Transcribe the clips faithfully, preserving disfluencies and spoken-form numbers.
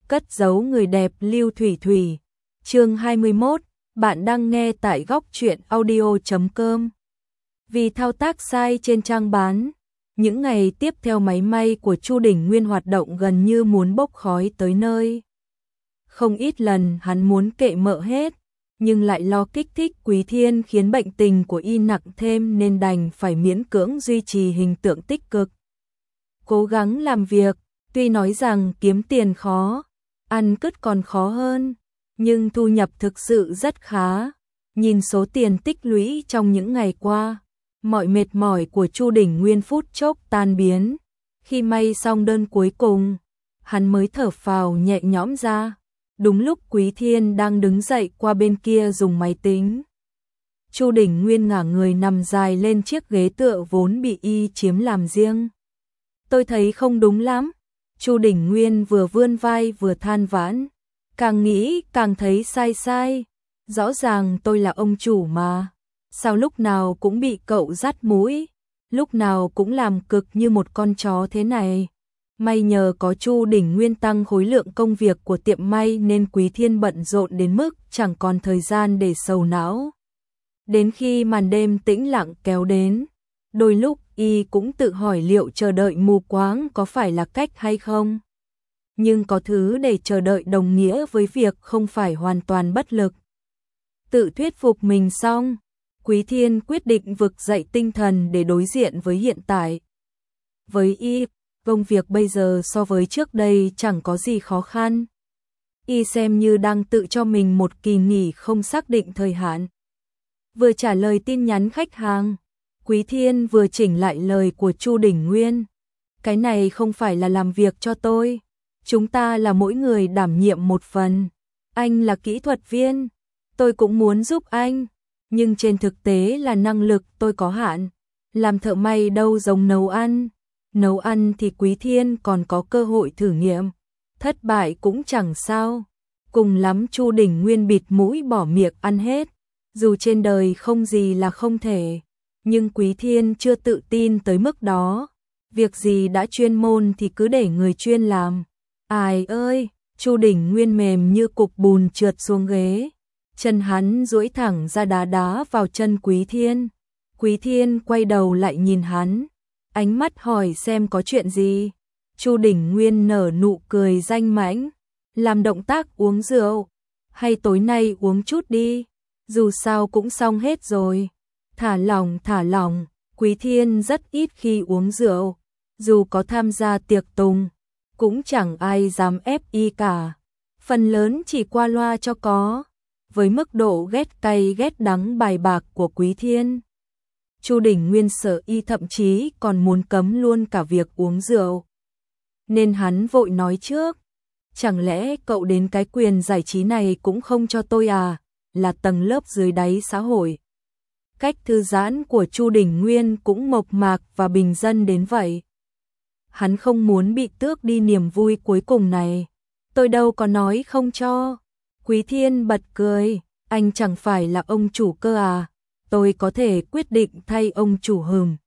cất giấu người đẹp Lưu Thủy Thủy. Chương hai mươi mốt, bạn đang nghe tại góc truyện audio chấm com. Vì thao tác sai trên trang bán, những ngày tiếp theo máy may của Chu Đỉnh Nguyên hoạt động gần như muốn bốc khói tới nơi. Không ít lần hắn muốn kệ mợ hết, nhưng lại lo kích thích Quý Thiên khiến bệnh tình của y nặng thêm nên đành phải miễn cưỡng duy trì hình tượng tích cực. Cố gắng làm việc, tuy nói rằng kiếm tiền khó, ăn cứt còn khó hơn, nhưng thu nhập thực sự rất khá. Nhìn số tiền tích lũy trong những ngày qua, mọi mệt mỏi của Chu Đỉnh Nguyên phút chốc tan biến. Khi may xong đơn cuối cùng, hắn mới thở phào nhẹ nhõm ra. Đúng lúc Quý Thiên đang đứng dậy qua bên kia dùng máy tính, Chu Đỉnh Nguyên ngả người nằm dài lên chiếc ghế tựa vốn bị y chiếm làm riêng. Tôi thấy không đúng lắm. Chu Đỉnh Nguyên vừa vươn vai vừa than vãn. Càng nghĩ càng thấy sai sai. Rõ ràng tôi là ông chủ mà. Sao lúc nào cũng bị cậu dắt mũi, lúc nào cũng làm cực như một con chó thế này. May nhờ có Chu Đỉnh Nguyên tăng khối lượng công việc của tiệm may nên Quý Thiên bận rộn đến mức chẳng còn thời gian để sầu não. Đến khi màn đêm tĩnh lặng kéo đến, đôi lúc y cũng tự hỏi liệu chờ đợi mù quáng có phải là cách hay không. Nhưng có thứ để chờ đợi đồng nghĩa với việc không phải hoàn toàn bất lực. Tự thuyết phục mình xong, Quý Thiên quyết định vực dậy tinh thần để đối diện với hiện tại. Với y, công việc bây giờ so với trước đây chẳng có gì khó khăn. Y xem như đang tự cho mình một kỳ nghỉ không xác định thời hạn. Vừa trả lời tin nhắn khách hàng, Quý Thiên vừa chỉnh lại lời của Chu Đỉnh Nguyên. Cái này không phải là làm việc cho tôi. Chúng ta là mỗi người đảm nhiệm một phần. Anh là kỹ thuật viên, tôi cũng muốn giúp anh. Nhưng trên thực tế là năng lực tôi có hạn. Làm thợ may đâu giống nấu ăn. Nấu ăn thì Quý Thiên còn có cơ hội thử nghiệm. Thất bại cũng chẳng sao. Cùng lắm Chu Đỉnh Nguyên bịt mũi bỏ miệng ăn hết. Dù trên đời không gì là không thể, nhưng Quý Thiên chưa tự tin tới mức đó. Việc gì đã chuyên môn thì cứ để người chuyên làm. Ai ơi, Chu Đỉnh Nguyên mềm như cục bùn trượt xuống ghế. Chân hắn duỗi thẳng ra đá đá vào chân Quý Thiên. Quý Thiên quay đầu lại nhìn hắn, ánh mắt hỏi xem có chuyện gì. Chu Đỉnh Nguyên nở nụ cười danh mãnh, làm động tác uống rượu. Hay tối nay uống chút đi, dù sao cũng xong hết rồi. Thả lỏng thả lỏng, Quý Thiên rất ít khi uống rượu. Dù có tham gia tiệc tùng, cũng chẳng ai dám ép y cả. Phần lớn chỉ qua loa cho có. Với mức độ ghét cay ghét đắng bài bạc của Quý Thiên, Chu Đỉnh Nguyên sợ y thậm chí còn muốn cấm luôn cả việc uống rượu. Nên hắn vội nói trước, chẳng lẽ cậu đến cái quyền giải trí này cũng không cho tôi à, là tầng lớp dưới đáy xã hội. Cách thư giãn của Chu Đỉnh Nguyên cũng mộc mạc và bình dân đến vậy. Hắn không muốn bị tước đi niềm vui cuối cùng này. Tôi đâu có nói không cho. Quý Thiên bật cười, anh chẳng phải là ông chủ cơ à, tôi có thể quyết định thay ông chủ hừm.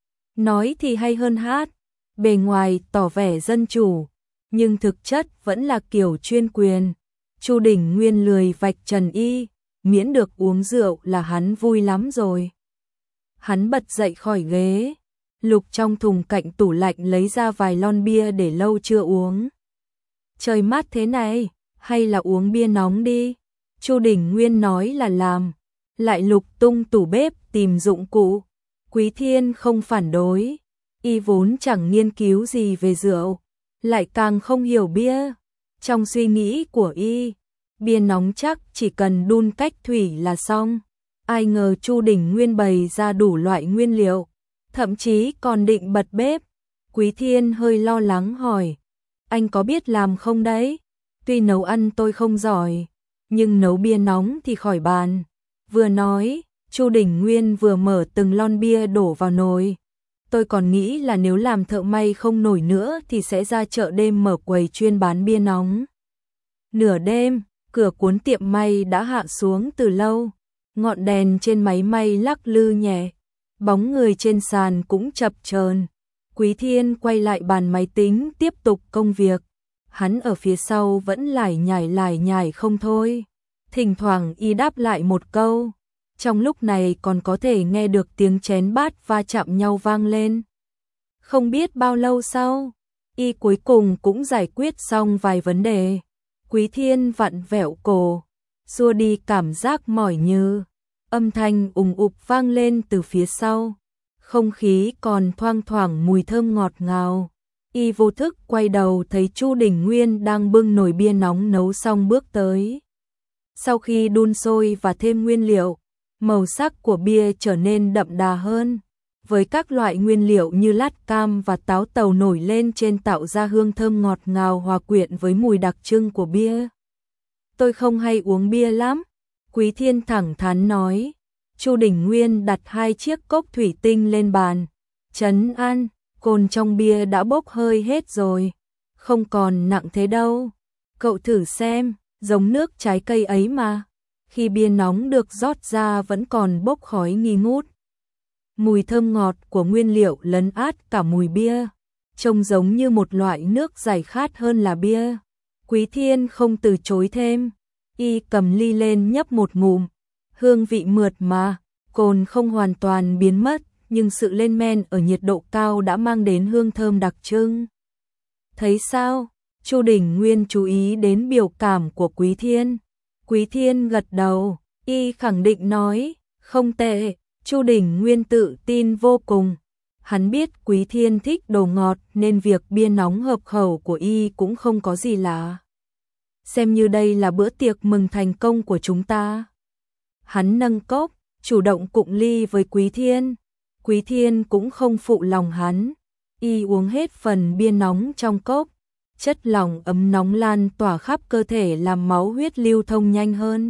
Nói thì hay hơn hát, bề ngoài tỏ vẻ dân chủ, nhưng thực chất vẫn là kiểu chuyên quyền. Chu Đỉnh Nguyên lười vạch trần y, miễn được uống rượu là hắn vui lắm rồi. Hắn bật dậy khỏi ghế, lục trong thùng cạnh tủ lạnh lấy ra vài lon bia để lâu chưa uống. Trời mát thế này, hay là uống bia nóng đi. Chu Đỉnh Nguyên nói là làm, lại lục tung tủ bếp tìm dụng cụ. Quý Thiên không phản đối, y vốn chẳng nghiên cứu gì về rượu, lại càng không hiểu bia. Trong suy nghĩ của y, bia nóng chắc chỉ cần đun cách thủy là xong. Ai ngờ Chu Đỉnh Nguyên bày ra đủ loại nguyên liệu, thậm chí còn định bật bếp. Quý Thiên hơi lo lắng hỏi, anh có biết làm không đấy? Tuy nấu ăn tôi không giỏi, nhưng nấu bia nóng thì khỏi bàn. Vừa nói, Chu Đỉnh Nguyên vừa mở từng lon bia đổ vào nồi. Tôi còn nghĩ là nếu làm thợ may không nổi nữa thì sẽ ra chợ đêm mở quầy chuyên bán bia nóng. Nửa đêm, cửa cuốn tiệm may đã hạ xuống từ lâu. Ngọn đèn trên máy may lắc lư nhẹ, bóng người trên sàn cũng chập chờn. Quý Thiên quay lại bàn máy tính tiếp tục công việc. hắn ở phía sau vẫn lải nhải lải nhải không thôi. Thỉnh thoảng y đáp lại một câu, trong lúc này còn có thể nghe được tiếng chén bát va chạm nhau vang lên. Không biết bao lâu sau, y cuối cùng cũng giải quyết xong vài vấn đề. Quý Thiên vặn vẹo cổ, xua đi cảm giác mỏi như, âm thanh ùng ục vang lên từ phía sau. Không khí còn thoang thoảng mùi thơm ngọt ngào. Y vô thức quay đầu thấy Chu Đình Nguyên đang bưng nồi bia nóng nấu xong bước tới. Sau khi đun sôi và thêm nguyên liệu, màu sắc của bia trở nên đậm đà hơn, với các loại nguyên liệu như lát cam và táo tàu nổi lên trên tạo ra hương thơm ngọt ngào hòa quyện với mùi đặc trưng của bia. Tôi không hay uống bia lắm, Quý Thiên thẳng thắn nói. Chu Đình Nguyên đặt hai chiếc cốc thủy tinh lên bàn, trấn an, cồn trong bia đã bốc hơi hết rồi, không còn nặng thế đâu. Cậu thử xem, giống nước trái cây ấy mà. Khi bia nóng được rót ra vẫn còn bốc khói nghi ngút. Mùi thơm ngọt của nguyên liệu lấn át cả mùi bia, trông giống như một loại nước giải khát hơn là bia. Quý Thiên không từ chối thêm, y cầm ly lên nhấp một ngụm. Hương vị mượt mà, cồn không hoàn toàn biến mất, nhưng sự lên men ở nhiệt độ cao đã mang đến hương thơm đặc trưng. Thấy sao? Chu Đình Nguyên chú ý đến biểu cảm của Quý Thiên. Quý Thiên gật đầu, y khẳng định nói, không tệ. Chu Đình Nguyên tự tin vô cùng. Hắn biết Quý Thiên thích đồ ngọt nên việc bia nóng hợp khẩu của y cũng không có gì lạ. Xem như đây là bữa tiệc mừng thành công của chúng ta. Hắn nâng cốc, chủ động cụng ly với Quý Thiên. Quý Thiên cũng không phụ lòng hắn. Y uống hết phần bia nóng trong cốc. Chất lỏng ấm nóng lan tỏa khắp cơ thể làm máu huyết lưu thông nhanh hơn.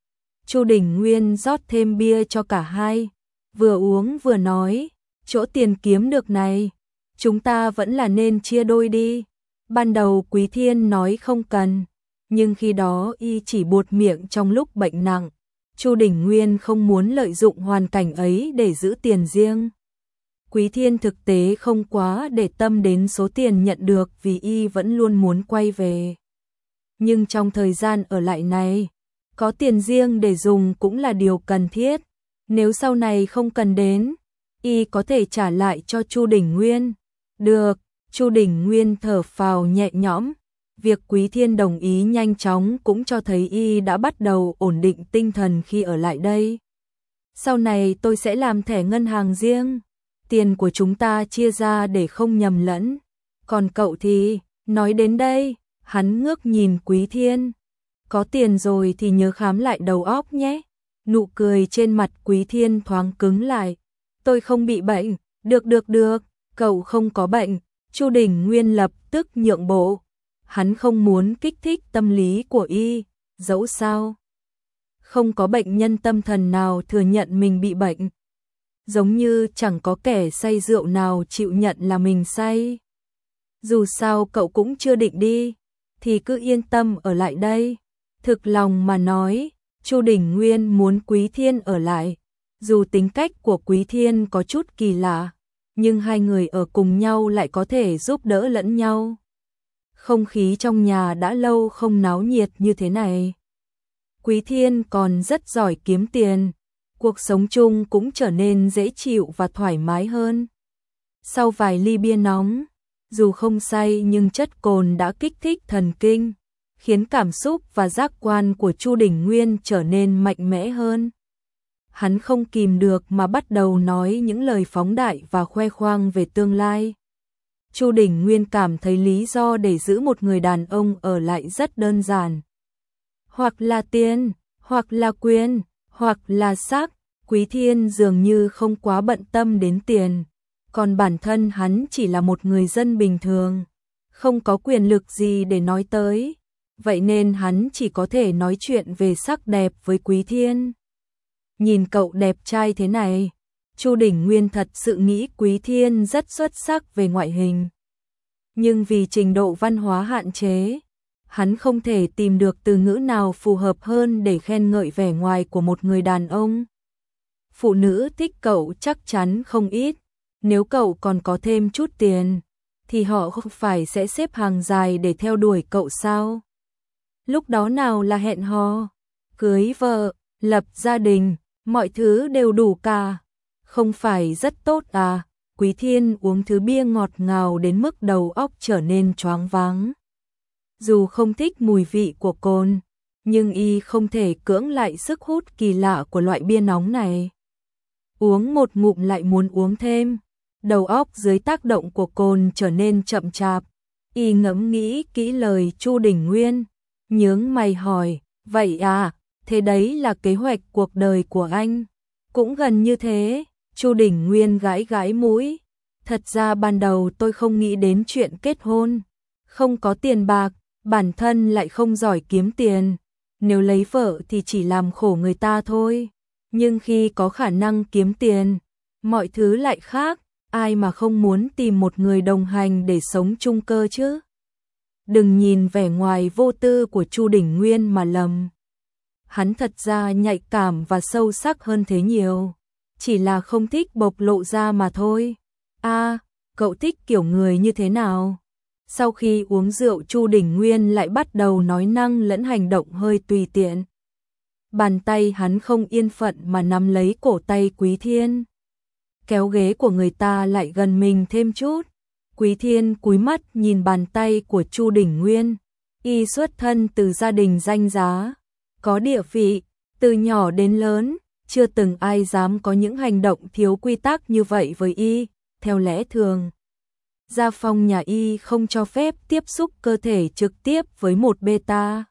Chu Đình Nguyên rót thêm bia cho cả hai. Vừa uống vừa nói, chỗ tiền kiếm được này, chúng ta vẫn là nên chia đôi đi. Ban đầu Quý Thiên nói không cần, nhưng khi đó y chỉ buột miệng trong lúc bệnh nặng. Chu Đình Nguyên không muốn lợi dụng hoàn cảnh ấy để giữ tiền riêng. Quý Thiên thực tế không quá để tâm đến số tiền nhận được vì y vẫn luôn muốn quay về. Nhưng trong thời gian ở lại này, có tiền riêng để dùng cũng là điều cần thiết. Nếu sau này không cần đến, y có thể trả lại cho Chu Đình Nguyên. Được, Chu Đình Nguyên thở phào nhẹ nhõm. Việc Quý Thiên đồng ý nhanh chóng cũng cho thấy y đã bắt đầu ổn định tinh thần khi ở lại đây. Sau này tôi sẽ làm thẻ ngân hàng riêng. Tiền của chúng ta chia ra để không nhầm lẫn. Còn cậu thì, nói đến đây, hắn ngước nhìn Quý Thiên. Có tiền rồi thì nhớ khám lại đầu óc nhé. Nụ cười trên mặt Quý Thiên thoáng cứng lại. Tôi không bị bệnh, được được được, cậu không có bệnh. Chu Đình Nguyên lập tức nhượng bộ. Hắn không muốn kích thích tâm lý của y, dẫu sao. Không có bệnh nhân tâm thần nào thừa nhận mình bị bệnh. Giống như chẳng có kẻ say rượu nào chịu nhận là mình say. Dù sao cậu cũng chưa định đi, thì cứ yên tâm ở lại đây. Thực lòng mà nói, Chu Đình Nguyên muốn Quý Thiên ở lại. Dù tính cách của Quý Thiên có chút kỳ lạ, nhưng hai người ở cùng nhau lại có thể giúp đỡ lẫn nhau. Không khí trong nhà đã lâu không náo nhiệt như thế này. Quý Thiên còn rất giỏi kiếm tiền, cuộc sống chung cũng trở nên dễ chịu và thoải mái hơn. Sau vài ly bia nóng, dù không say nhưng chất cồn đã kích thích thần kinh, khiến cảm xúc và giác quan của Chu Đình Nguyên trở nên mạnh mẽ hơn. Hắn không kìm được mà bắt đầu nói những lời phóng đại và khoe khoang về tương lai. Chu Đình Nguyên cảm thấy lý do để giữ một người đàn ông ở lại rất đơn giản. Hoặc là tiền, hoặc là quyền, hoặc là sắc. Quý Thiên dường như không quá bận tâm đến tiền, còn bản thân hắn chỉ là một người dân bình thường, không có quyền lực gì để nói tới, vậy nên hắn chỉ có thể nói chuyện về sắc đẹp với Quý Thiên. Nhìn cậu đẹp trai thế này, Chu Đình Nguyên thật sự nghĩ Quý Thiên rất xuất sắc về ngoại hình. Nhưng vì trình độ văn hóa hạn chế, hắn không thể tìm được từ ngữ nào phù hợp hơn để khen ngợi vẻ ngoài của một người đàn ông. Phụ nữ thích cậu chắc chắn không ít, nếu cậu còn có thêm chút tiền, thì họ không phải sẽ xếp hàng dài để theo đuổi cậu sao? Lúc đó nào là hẹn hò, cưới vợ, lập gia đình, mọi thứ đều đủ cả. Không phải rất tốt à? Quý Thiên uống thứ bia ngọt ngào đến mức đầu óc trở nên choáng váng. Dù không thích mùi vị của cồn, nhưng y không thể cưỡng lại sức hút kỳ lạ của loại bia nóng này. Uống một ngụm lại muốn uống thêm, đầu óc dưới tác động của cồn trở nên chậm chạp. Y ngẫm nghĩ kỹ lời Chu Đình Nguyên, nhướng mày hỏi, vậy à, thế đấy là kế hoạch cuộc đời của anh? Cũng gần như thế, Chu Đình Nguyên gãi gãi mũi. Thật ra ban đầu tôi không nghĩ đến chuyện kết hôn. Không có tiền bạc, bản thân lại không giỏi kiếm tiền. Nếu lấy vợ thì chỉ làm khổ người ta thôi. Nhưng khi có khả năng kiếm tiền, mọi thứ lại khác. Ai mà không muốn tìm một người đồng hành để sống chung cơ chứ? Đừng nhìn vẻ ngoài vô tư của Chu Đình Nguyên mà lầm. Hắn thật ra nhạy cảm và sâu sắc hơn thế nhiều. Chỉ là không thích bộc lộ ra mà thôi. À, cậu thích kiểu người như thế nào? Sau khi uống rượu, Chu Đình Nguyên lại bắt đầu nói năng lẫn hành động hơi tùy tiện. Bàn tay hắn không yên phận mà nắm lấy cổ tay Quý Thiên. Kéo ghế của người ta lại gần mình thêm chút. Quý Thiên cúi mắt nhìn bàn tay của Chu Đình Nguyên. Y xuất thân từ gia đình danh giá, có địa vị, từ nhỏ đến lớn, chưa từng ai dám có những hành động thiếu quy tắc như vậy với y. Theo lẽ thường, gia phong nhà y không cho phép tiếp xúc cơ thể trực tiếp với một beta.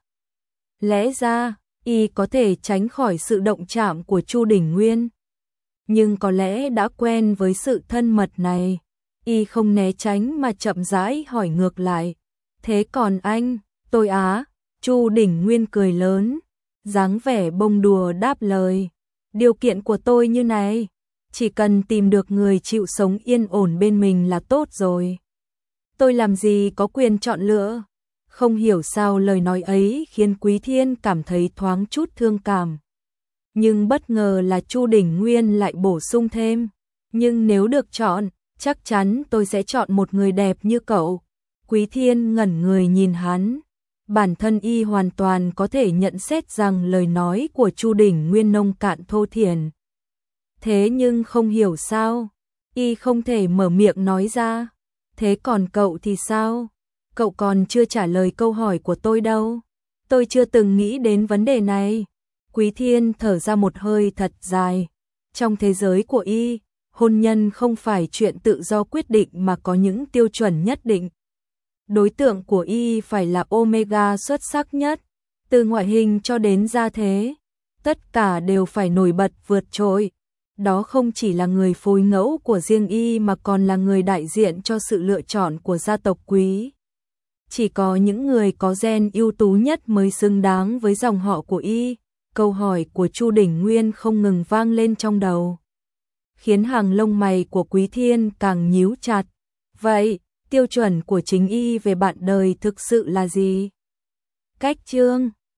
Lẽ ra, y có thể tránh khỏi sự động chạm của Chu Đình Nguyên. Nhưng có lẽ đã quen với sự thân mật này, y không né tránh mà chậm rãi hỏi ngược lại. Thế còn anh, tôi á? Chu Đình Nguyên cười lớn, dáng vẻ bông đùa đáp lời. Điều kiện của tôi như này, chỉ cần tìm được người chịu sống yên ổn bên mình là tốt rồi. Tôi làm gì có quyền chọn lựa? Không hiểu sao lời nói ấy khiến Quý Thiên cảm thấy thoáng chút thương cảm. Nhưng bất ngờ là Chu Đình Nguyên lại bổ sung thêm. Nhưng nếu được chọn, chắc chắn tôi sẽ chọn một người đẹp như cậu. Quý Thiên ngẩn người nhìn hắn. Bản thân y hoàn toàn có thể nhận xét rằng lời nói của Chu Đình Nguyên nông cạn thô thiển. Thế nhưng không hiểu sao, y không thể mở miệng nói ra. Thế còn cậu thì sao? Cậu còn chưa trả lời câu hỏi của tôi đâu. Tôi chưa từng nghĩ đến vấn đề này. Quý Thiên thở ra một hơi thật dài. Trong thế giới của y, hôn nhân không phải chuyện tự do quyết định mà có những tiêu chuẩn nhất định. Đối tượng của y phải là Omega xuất sắc nhất, từ ngoại hình cho đến gia thế, tất cả đều phải nổi bật vượt trội. Đó không chỉ là người phối ngẫu của riêng y mà còn là người đại diện cho sự lựa chọn của gia tộc Quý. Chỉ có những người có gen ưu tú nhất mới xứng đáng với dòng họ của y. Câu hỏi của Chu Đình Nguyên không ngừng vang lên trong đầu, khiến hàng lông mày của Quý Thiên càng nhíu chặt. Vậy, tiêu chuẩn của chính y về bạn đời thực sự là gì? Cách chương